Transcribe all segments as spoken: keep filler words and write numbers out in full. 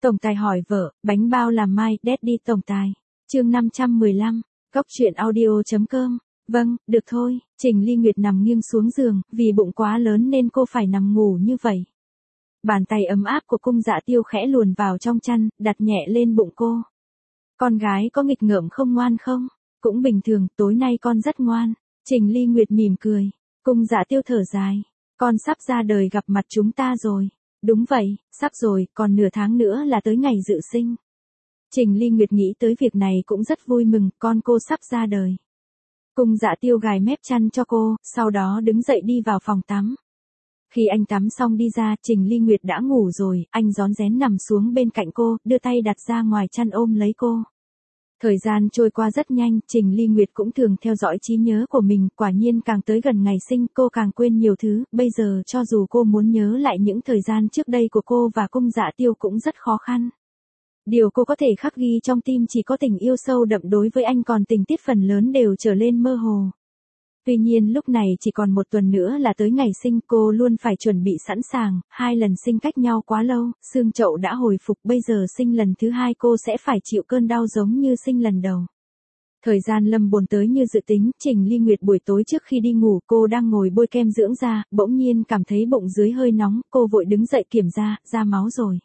Tổng tài hỏi vợ, bánh bao làm mai, Daddy tổng tài. Chương năm trăm mười lăm, Góc truyện audio.com. Vâng, được thôi. Trình Ly Nguyệt nằm nghiêng xuống giường, vì bụng quá lớn nên cô phải nằm ngủ như vậy. Bàn tay ấm áp của Cung Dạ Tiêu khẽ luồn vào trong chăn, đặt nhẹ lên bụng cô. Con gái có nghịch ngợm không ngoan không? Cũng bình thường, tối nay con rất ngoan. Trình Ly Nguyệt mỉm cười. Cung Dạ Tiêu thở dài. Con sắp ra đời gặp mặt chúng ta rồi. Đúng vậy, sắp rồi, còn nửa tháng nữa là tới ngày dự sinh. Trình Ly Nguyệt nghĩ tới việc này cũng rất vui mừng, con cô sắp ra đời. Cung Dạ Tiêu gài mép chăn cho cô, sau đó đứng dậy đi vào phòng tắm. Khi anh tắm xong đi ra, Trình Ly Nguyệt đã ngủ rồi, anh rón rén nằm xuống bên cạnh cô, đưa tay đặt ra ngoài chăn ôm lấy cô. Thời gian trôi qua rất nhanh, Trình Ly Nguyệt cũng thường theo dõi trí nhớ của mình, quả nhiên càng tới gần ngày sinh cô càng quên nhiều thứ, bây giờ cho dù cô muốn nhớ lại những thời gian trước đây của cô và Cung Dạ Tiêu cũng rất khó khăn. Điều cô có thể khắc ghi trong tim chỉ có tình yêu sâu đậm đối với anh, còn tình tiết phần lớn đều trở lên mơ hồ. Tuy nhiên lúc này chỉ còn một tuần nữa là tới ngày sinh, cô luôn phải chuẩn bị sẵn sàng, hai lần sinh cách nhau quá lâu, xương chậu đã hồi phục, bây giờ sinh lần thứ hai cô sẽ phải chịu cơn đau giống như sinh lần đầu. Thời gian lâm bồn tới như dự tính, Trình Ly Nguyệt buổi tối trước khi đi ngủ cô đang ngồi bôi kem dưỡng da, bỗng nhiên cảm thấy bụng dưới hơi nóng, cô vội đứng dậy kiểm tra, ra máu rồi.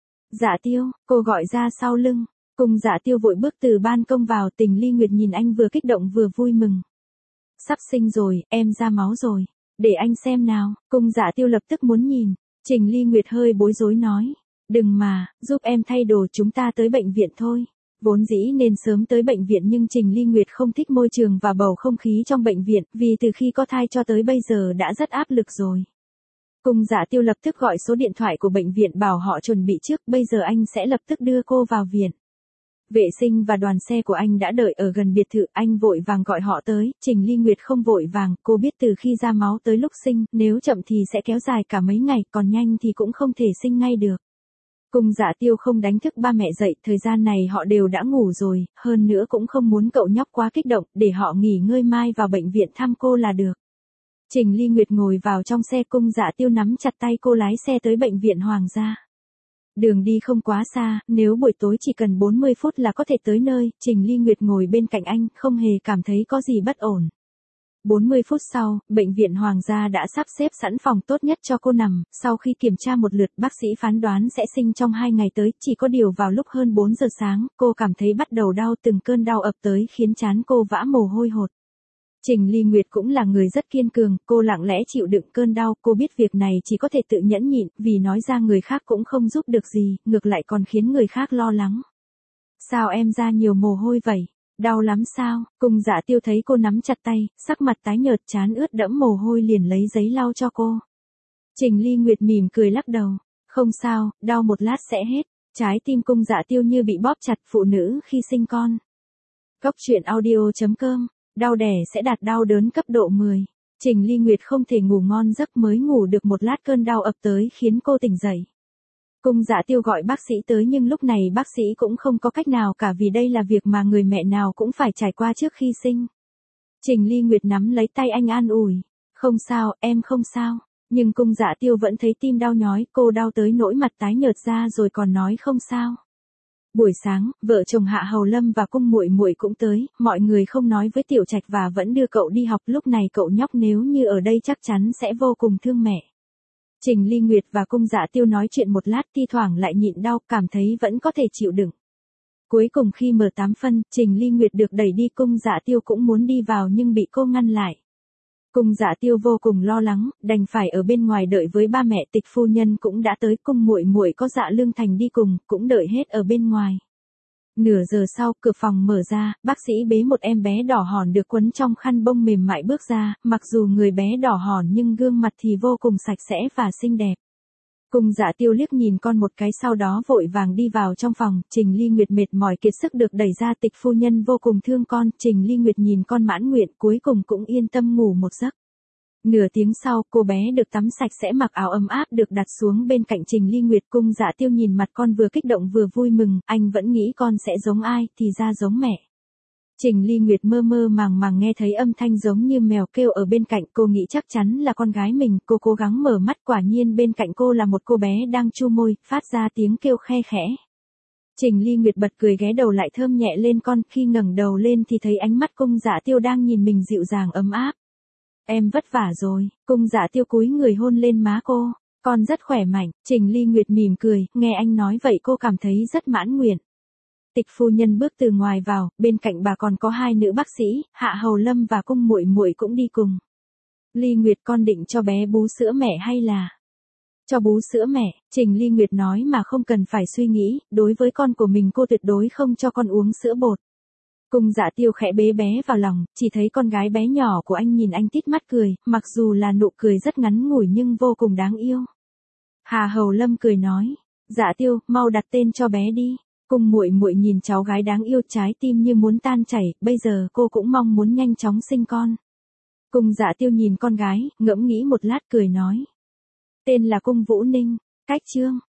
Dạ Tiêu, cô gọi ra sau lưng. Cung Dạ Tiêu vội bước từ ban công vào, Trình Ly Nguyệt nhìn anh vừa kích động vừa vui mừng. Sắp sinh rồi, em ra máu rồi. Để anh xem nào. Cung Dạ Tiêu lập tức muốn nhìn. Trình Ly Nguyệt hơi bối rối nói. Đừng mà, giúp em thay đồ, chúng ta tới bệnh viện thôi. Vốn dĩ nên sớm tới bệnh viện nhưng Trình Ly Nguyệt không thích môi trường và bầu không khí trong bệnh viện, vì từ khi có thai cho tới bây giờ đã rất áp lực rồi. Cung Dạ Tiêu lập tức gọi số điện thoại của bệnh viện bảo họ chuẩn bị trước, bây giờ anh sẽ lập tức đưa cô vào viện. Vệ sinh và đoàn xe của anh đã đợi ở gần biệt thự, anh vội vàng gọi họ tới. Trình Ly Nguyệt không vội vàng, cô biết từ khi ra máu tới lúc sinh, nếu chậm thì sẽ kéo dài cả mấy ngày, còn nhanh thì cũng không thể sinh ngay được. Cung Dạ Tiêu không đánh thức ba mẹ dậy, thời gian này họ đều đã ngủ rồi, hơn nữa cũng không muốn cậu nhóc quá kích động, để họ nghỉ ngơi mai vào bệnh viện thăm cô là được. Trình Ly Nguyệt ngồi vào trong xe, Cung Dạ Tiêu nắm chặt tay cô lái xe tới bệnh viện Hoàng gia. Đường đi không quá xa, nếu buổi tối chỉ cần bốn mươi phút là có thể tới nơi, Trình Ly Nguyệt ngồi bên cạnh anh, không hề cảm thấy có gì bất ổn. bốn mươi phút sau, bệnh viện Hoàng gia đã sắp xếp sẵn phòng tốt nhất cho cô nằm, sau khi kiểm tra một lượt, bác sĩ phán đoán sẽ sinh trong hai ngày tới, chỉ có điều vào lúc hơn bốn giờ sáng, cô cảm thấy bắt đầu đau, từng cơn đau ập tới khiến trán cô vã mồ hôi hột. Trình Ly Nguyệt cũng là người rất kiên cường, cô lặng lẽ chịu đựng cơn đau, cô biết việc này chỉ có thể tự nhẫn nhịn, vì nói ra người khác cũng không giúp được gì, ngược lại còn khiến người khác lo lắng. Sao em ra nhiều mồ hôi vậy? Đau lắm sao? Cung Dạ Tiêu thấy cô nắm chặt tay, sắc mặt tái nhợt, trán ướt đẫm mồ hôi liền lấy giấy lau cho cô. Trình Ly Nguyệt mỉm cười lắc đầu. Không sao, đau một lát sẽ hết. Trái tim Cung Dạ Tiêu như bị bóp chặt, phụ nữ khi sinh con. Góc truyện audio.com. Đau đẻ sẽ đạt đau đớn cấp độ mười. Trình Ly Nguyệt không thể ngủ ngon giấc, mới ngủ được một lát cơn đau ập tới khiến cô tỉnh dậy. Cung Dạ Tiêu gọi bác sĩ tới nhưng lúc này bác sĩ cũng không có cách nào cả, vì đây là việc mà người mẹ nào cũng phải trải qua trước khi sinh. Trình Ly Nguyệt nắm lấy tay anh an ủi. Không sao, em không sao. Nhưng Cung Dạ Tiêu vẫn thấy tim đau nhói, cô đau tới nỗi mặt tái nhợt ra rồi còn nói không sao. Buổi sáng, vợ chồng Hạ Hầu Lâm và Cung muội muội cũng tới, mọi người không nói với Tiểu Trạch và vẫn đưa cậu đi học, lúc này cậu nhóc nếu như ở đây chắc chắn sẽ vô cùng thương mẹ. Trình Ly Nguyệt và Cung Dạ Tiêu nói chuyện một lát, thi thoảng lại nhịn đau, cảm thấy vẫn có thể chịu đựng. Cuối cùng khi mờ tám phân, Trình Ly Nguyệt được đẩy đi, Cung Dạ Tiêu cũng muốn đi vào nhưng bị cô ngăn lại. Cung Dạ Tiêu vô cùng lo lắng, đành phải ở bên ngoài đợi với ba mẹ. Tịch phu nhân cũng đã tới, Cung muội muội có Dạ Lương Thành đi cùng, cũng đợi hết ở bên ngoài. Nửa giờ sau, cửa phòng mở ra, bác sĩ bế một em bé đỏ hòn được quấn trong khăn bông mềm mại bước ra, mặc dù người bé đỏ hòn nhưng gương mặt thì vô cùng sạch sẽ và xinh đẹp. Cung Dạ Tiêu liếc nhìn con một cái, sau đó vội vàng đi vào trong phòng. Trình Ly Nguyệt mệt mỏi kiệt sức được đẩy ra, tịch phu nhân vô cùng thương con, Trình Ly Nguyệt nhìn con mãn nguyện, cuối cùng cũng yên tâm ngủ một giấc. Nửa tiếng sau, cô bé được tắm sạch sẽ, mặc áo ấm áp được đặt xuống bên cạnh Trình Ly Nguyệt. Cung Dạ Tiêu nhìn mặt con vừa kích động vừa vui mừng, anh vẫn nghĩ con sẽ giống ai, thì ra giống mẹ. Trình Ly Nguyệt mơ mơ màng màng nghe thấy âm thanh giống như mèo kêu ở bên cạnh, cô nghĩ chắc chắn là con gái mình, cô cố gắng mở mắt, quả nhiên bên cạnh cô là một cô bé đang chu môi, phát ra tiếng kêu khe khẽ. Trình Ly Nguyệt bật cười ghé đầu lại thơm nhẹ lên con, khi ngẩng đầu lên thì thấy ánh mắt Cung Dạ Tiêu đang nhìn mình dịu dàng ấm áp. Em vất vả rồi, Cung Dạ Tiêu cúi người hôn lên má cô, con rất khỏe mạnh, Trình Ly Nguyệt mỉm cười, nghe anh nói vậy cô cảm thấy rất mãn nguyện. Tịch phu nhân bước từ ngoài vào, bên cạnh bà còn có hai nữ bác sĩ, Hạ Hầu Lâm và Cung Muội Muội cũng đi cùng. Ly Nguyệt con định cho bé bú sữa mẹ hay là... Cho bú sữa mẹ, Trình Ly Nguyệt nói mà không cần phải suy nghĩ, đối với con của mình cô tuyệt đối không cho con uống sữa bột. Cung Dạ Tiêu khẽ bế bé vào lòng, chỉ thấy con gái bé nhỏ của anh nhìn anh tít mắt cười, mặc dù là nụ cười rất ngắn ngủi nhưng vô cùng đáng yêu. Hà Hầu Lâm cười nói, Dạ Tiêu, mau đặt tên cho bé đi. Cung Muội Muội nhìn cháu gái đáng yêu, trái tim như muốn tan chảy, bây giờ cô cũng mong muốn nhanh chóng sinh con. Cung Dạ Tiêu nhìn con gái, ngẫm nghĩ một lát cười nói. Tên là Cung Vũ Ninh, cách chương.